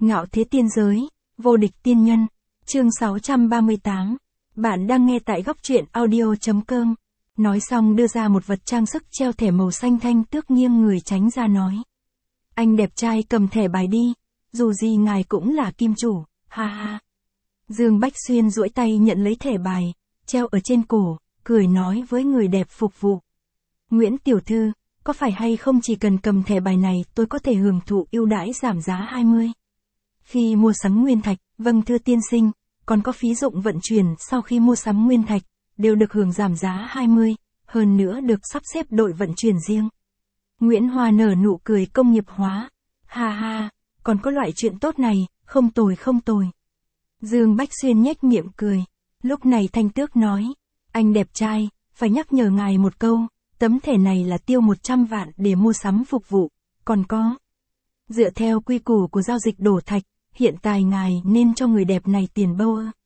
Ngạo thế tiên giới, vô địch tiên nhân, chương 638. Bạn đang nghe tại góc truyện audio.com. Nói xong đưa ra một vật trang sức treo thẻ màu xanh, Thanh Tước nghiêng người tránh ra nói. Anh đẹp trai cầm thẻ bài đi, dù gì ngài cũng là kim chủ, ha ha. Dương Bách Xuyên duỗi tay nhận lấy thẻ bài, treo ở trên cổ, cười nói với người đẹp phục vụ. Nguyễn tiểu thư, có phải hay không chỉ cần cầm thẻ bài này tôi có thể hưởng thụ ưu đãi giảm giá 20? Khi mua sắm nguyên thạch, vâng thưa tiên sinh, còn có phí dụng vận chuyển sau khi mua sắm nguyên thạch, đều được hưởng giảm giá 20, hơn nữa được sắp xếp đội vận chuyển riêng. Nguyễn Hoa nở nụ cười công nghiệp hóa. Ha ha, còn có loại chuyện tốt này, không tồi không tồi. Dương Bách Xuyên nhếch miệng cười. Lúc này Thanh Tước nói, anh đẹp trai, phải nhắc nhở ngài một câu, tấm thẻ này là tiêu 100 vạn để mua sắm phục vụ, còn có. Dựa theo quy củ của giao dịch đổ thạch, hiện tại ngài nên cho người đẹp này tiền bâu ơ.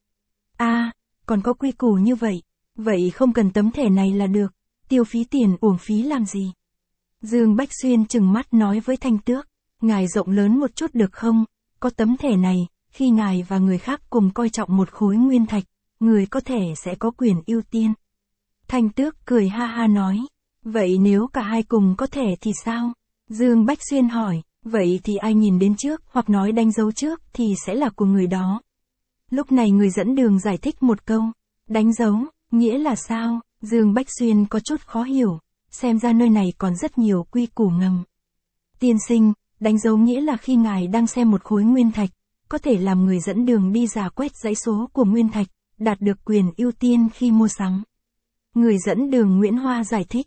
Còn có quy củ như vậy, vậy không cần tấm thẻ này là được, tiêu phí tiền uổng phí làm gì? Dương Bách Xuyên trừng mắt nói với Thanh Tước, ngài rộng lớn một chút được không, có tấm thẻ này, khi ngài và người khác cùng coi trọng một khối nguyên thạch, người có thể sẽ có quyền ưu tiên. Thanh Tước cười ha ha nói, vậy nếu cả hai cùng có thẻ thì sao? Dương Bách Xuyên hỏi, vậy thì ai nhìn đến trước hoặc nói đánh dấu trước thì sẽ là của người đó. Lúc này người dẫn đường giải thích một câu, đánh dấu, nghĩa là sao? Dương Bách Xuyên có chút khó hiểu, xem ra nơi này còn rất nhiều quy củ ngầm. Tiên sinh, đánh dấu nghĩa là khi ngài đang xem một khối nguyên thạch, có thể làm người dẫn đường đi rà quét dãy số của nguyên thạch, đạt được quyền ưu tiên khi mua sắm. Người dẫn đường Nguyễn Hoa giải thích,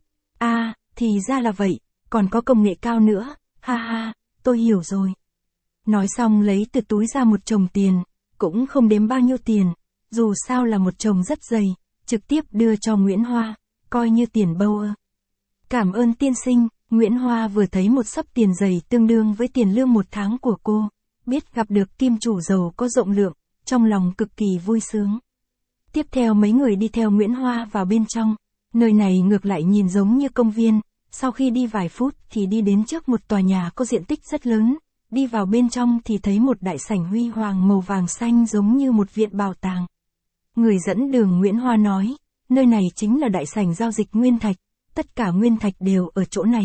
thì ra là vậy, còn có công nghệ cao nữa, ha ha, tôi hiểu rồi. Nói xong lấy từ túi ra một chồng tiền, cũng không đếm bao nhiêu tiền, dù sao là một chồng rất dày, trực tiếp đưa cho Nguyễn Hoa, coi như tiền bâu ơ. Cảm ơn tiên sinh, Nguyễn Hoa vừa thấy một xấp tiền dày tương đương với tiền lương một tháng của cô, biết gặp được kim chủ giàu có rộng lượng, trong lòng cực kỳ vui sướng. Tiếp theo mấy người đi theo Nguyễn Hoa vào bên trong, nơi này ngược lại nhìn giống như công viên, sau khi đi vài phút thì đi đến trước một tòa nhà có diện tích rất lớn, đi vào bên trong thì thấy một đại sảnh huy hoàng màu vàng xanh giống như một viện bảo tàng. Người dẫn đường Nguyễn Hoa nói, nơi này chính là đại sảnh giao dịch nguyên thạch, tất cả nguyên thạch đều ở chỗ này.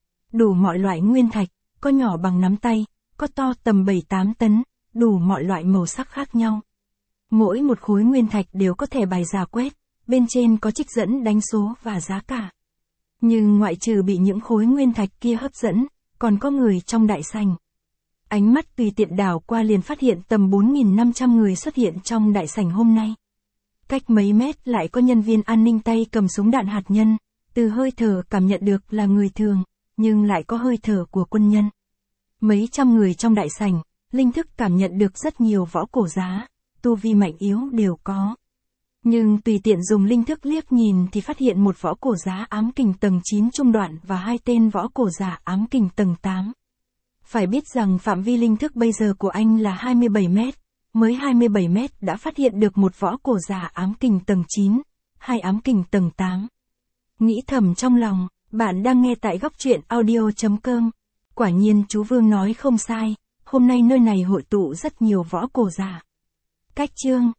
Đủ mọi loại nguyên thạch, có nhỏ bằng nắm tay, có to tầm 7-8 tấn, đủ mọi loại màu sắc khác nhau. Mỗi một khối nguyên thạch đều có thẻ bài rà quét, bên trên có trích dẫn đánh số và giá cả. Nhưng ngoại trừ bị những khối nguyên thạch kia hấp dẫn, còn có người trong đại sảnh. Ánh mắt tùy tiện đảo qua liền phát hiện tầm 4.500 người xuất hiện trong đại sảnh hôm nay. Cách mấy mét lại có nhân viên an ninh tay cầm súng đạn hạt nhân, từ hơi thở cảm nhận được là người thường, nhưng lại có hơi thở của quân nhân. Mấy trăm người trong đại sảnh, linh thức cảm nhận được rất nhiều võ cổ giá, tu vi mạnh yếu đều có. Nhưng tùy tiện dùng linh thức liếc nhìn thì phát hiện một võ cổ giá ám kình tầng 9 trung đoạn và hai tên võ cổ giả ám kình tầng 8. Phải biết rằng phạm vi linh thức bây giờ của anh là 27 mét, mới 27 mét đã phát hiện được một võ cổ giả ám kình tầng 9, hai ám kình tầng 8. Nghĩ thầm trong lòng, bạn đang nghe tại góc truyện audio.com. Quả nhiên chú Vương nói không sai, hôm nay nơi này hội tụ rất nhiều võ cổ giả. Cách chương